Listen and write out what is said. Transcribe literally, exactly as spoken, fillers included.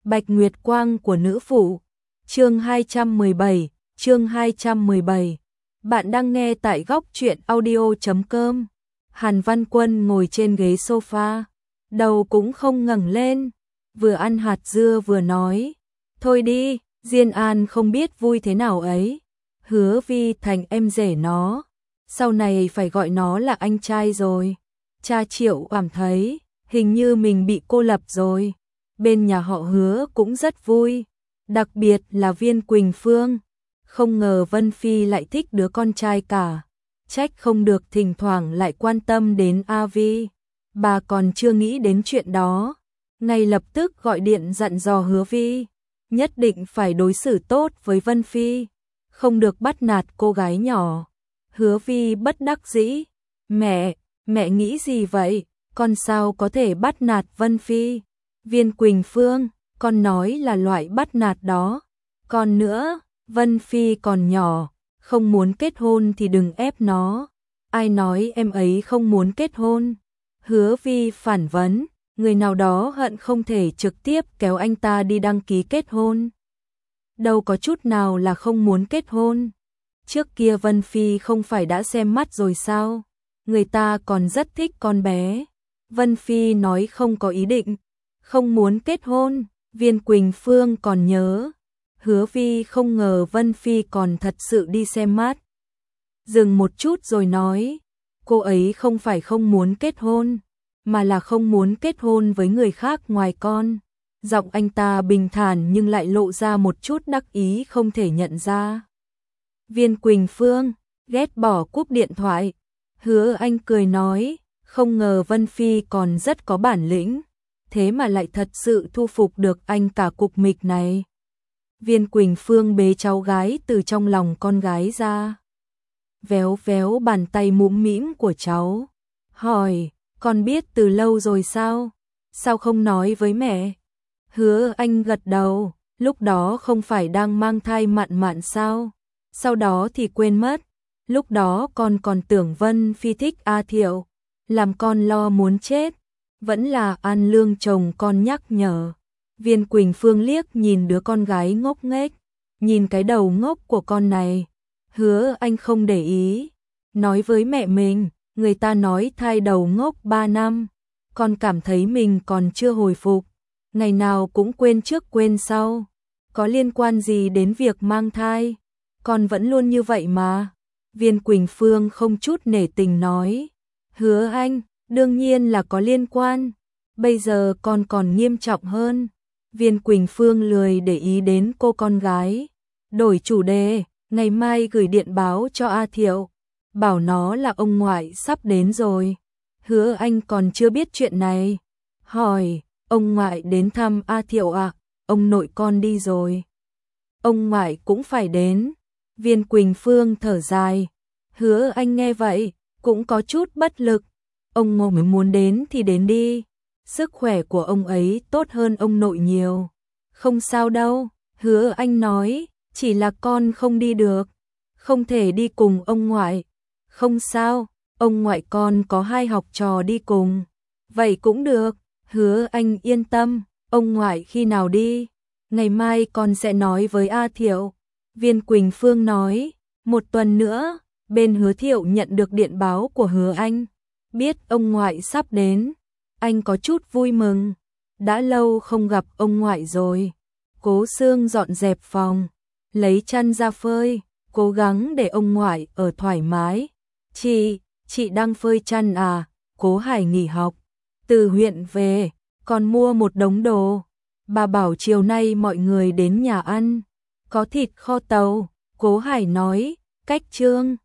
Bạch Nguyệt Quang của nữ phụ. Chương hai trăm mười bảy, chương hai trăm mười bảy. Bạn đang nghe tại góc truyện audio chấm com. Hàn Văn Quân ngồi trên ghế sofa, đầu cũng không ngẩng lên, vừa ăn hạt dưa vừa nói, thôi đi, Diên An không biết vui thế nào ấy, Hứa Vi thành em rể nó, sau này phải gọi nó là anh trai rồi. Cha Triệu cảm thấy hình như mình bị cô lập rồi. Bên nhà họ Hứa cũng rất vui, đặc biệt là Viên Quỳnh Phương. Không ngờ Vân Phi lại thích đứa con trai cả, trách không được thỉnh thoảng lại quan tâm đến A Vi. Bà còn chưa nghĩ đến chuyện đó, ngay lập tức gọi điện dặn dò Hứa Vi, nhất định phải đối xử tốt với Vân Phi, không được bắt nạt cô gái nhỏ. Hứa Vi bất đắc dĩ, mẹ, mẹ nghĩ gì vậy, con sao có thể bắt nạt Vân Phi? Viên Quỳnh Phương, con nói là loại bắt nạt đó. Còn nữa, Vân Phi còn nhỏ, không muốn kết hôn thì đừng ép nó. Ai nói em ấy không muốn kết hôn? Hứa Vi phản vấn, người nào đó hận không thể trực tiếp kéo anh ta đi đăng ký kết hôn. Đâu có chút nào là không muốn kết hôn. Trước kia Vân Phi không phải đã xem mắt rồi sao? Người ta còn rất thích con bé. Vân Phi nói không có ý định, không muốn kết hôn. Viên Quỳnh Phương còn nhớ, Hứa Vi không ngờ Vân Phi còn thật sự đi xem mắt. Dừng một chút rồi nói, cô ấy không phải không muốn kết hôn, mà là không muốn kết hôn với người khác ngoài con. Giọng anh ta bình thản nhưng lại lộ ra một chút đắc ý không thể nhận ra. Viên Quỳnh Phương ghét bỏ cúp điện thoại. Hứa Anh cười nói, không ngờ Vân Phi còn rất có bản lĩnh, thế mà lại thật sự thu phục được anh cả cục mịch này. Viên Quỳnh Phương bế cháu gái từ trong lòng con gái ra, véo véo bàn tay mũm mĩm của cháu, hỏi, con biết từ lâu rồi sao? Sao không nói với mẹ? Hứa Anh gật đầu, lúc đó không phải đang mang thai Mạn Mạn sao? Sau đó thì quên mất, lúc đó con còn tưởng Vân Phi thích A Thiệu, làm con lo muốn chết, vẫn là An Lương chồng con nhắc nhở. Viên Quỳnh Phương liếc nhìn đứa con gái ngốc nghếch, nhìn cái đầu ngốc của con này. Hứa Anh không để ý, nói với mẹ mình, người ta nói thai đầu ngốc ba năm, con cảm thấy mình còn chưa hồi phục, ngày nào cũng quên trước quên sau, có liên quan gì đến việc mang thai, con vẫn luôn như vậy mà. Viên Quỳnh Phương không chút nể tình nói, Hứa Anh, đương nhiên là có liên quan, bây giờ con còn nghiêm trọng hơn. Viên Quỳnh Phương lười để ý đến cô con gái, đổi chủ đề, ngày mai gửi điện báo cho A Thiệu, bảo nó là ông ngoại sắp đến rồi. Hứa Anh còn chưa biết chuyện này, hỏi, ông ngoại đến thăm A Thiệu à? Ông nội con đi rồi, ông ngoại cũng phải đến. Viên Quỳnh Phương thở dài. Hứa Anh nghe vậy cũng có chút bất lực, ông ngồi muốn đến thì đến đi, sức khỏe của ông ấy tốt hơn ông nội nhiều. Không sao đâu, Hứa Anh nói, chỉ là con không đi được, không thể đi cùng ông ngoại. Không sao, ông ngoại con có hai học trò đi cùng, vậy cũng được. Hứa Anh yên tâm, ông ngoại khi nào đi, ngày mai con sẽ nói với A Thiệu. Viên Quỳnh Phương nói, một tuần nữa. Bên Hứa Thiệu nhận được điện báo của Hứa Anh, biết ông ngoại sắp đến, anh có chút vui mừng, đã lâu không gặp ông ngoại rồi. Cố Sương dọn dẹp phòng, lấy chăn ra phơi, cố gắng để ông ngoại ở thoải mái. Chị, chị đang phơi chăn à? Cố Hải nghỉ học, từ huyện về, còn mua một đống đồ. Bà bảo chiều nay mọi người đến nhà ăn, có thịt kho tàu. Cố Hải nói, cách Trương